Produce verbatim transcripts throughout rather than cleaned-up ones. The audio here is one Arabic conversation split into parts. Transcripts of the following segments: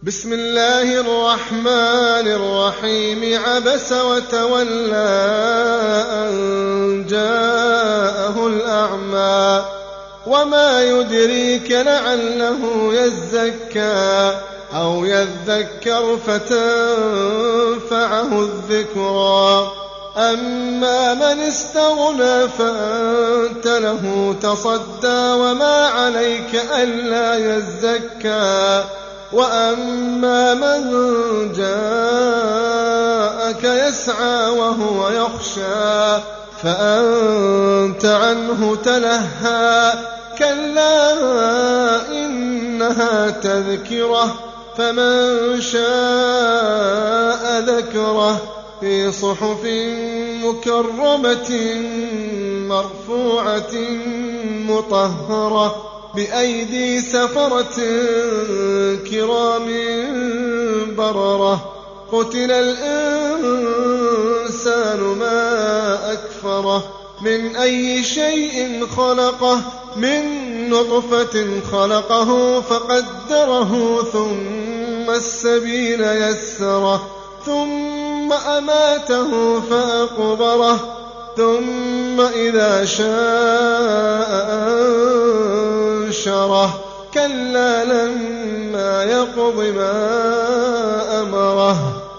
بسم الله الرحمن الرحيم عبس وتولى أن جاءه الأعمى وما يدريك لعله يزكى أو يذكر فتنفعه الذكرى أما من استغنى فأنت له تصدى وما عليك ألا يزكى وأما من جاءك يسعى وهو يخشى فأنت عنه تلهى كلا إنها تذكرة فمن شاء ذكره في صحف مكرمة مرفوعة مطهرة بأيدي سفرة كرام بررة قتل الإنسان ما أكفره من أي شيء خلقه من نطفة خلقه فقدره ثم السبيل يسره ثم أماته فأقبره ثم إذا شاء أنشره كلا لما يقض ما أمره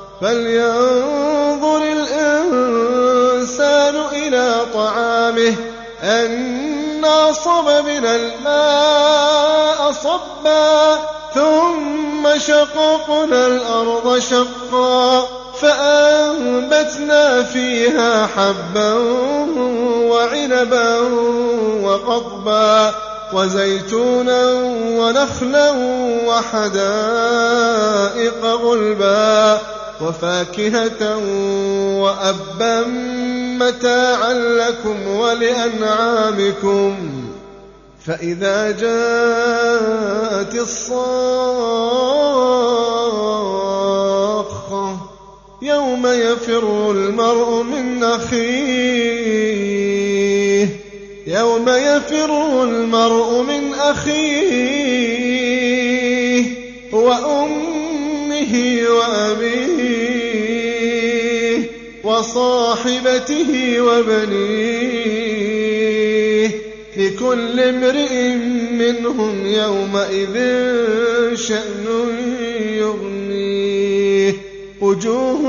فلينظر الإنسان إلى طعامه أنا صببنا الماء صبا ثم شققنا الأرض شقا فأنبتنا فيها حبا وعنبا وقضبا وزيتونا ونخلا وحدائق غلبا وفاكهة وأبا متاعا لكم ولأنعامكم فإذا جاءت الصاخة يوم يفر المرء من أخيه يوم يفر المرء من أخيه وأمه وأبيه وصاحبته وبنيه لكل امرئ منهم يومئذ شأن يغنيه وجوه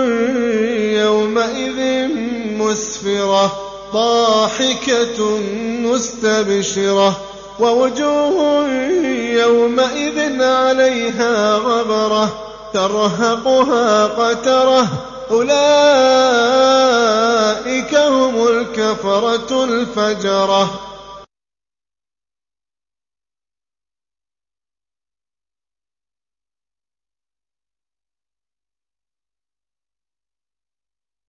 يومئذ مسفرة ضاحكة مستبشرة ووجوه يومئذ عليها غبرة ترهقها قترة أولئك هم الكفرة الفجرة.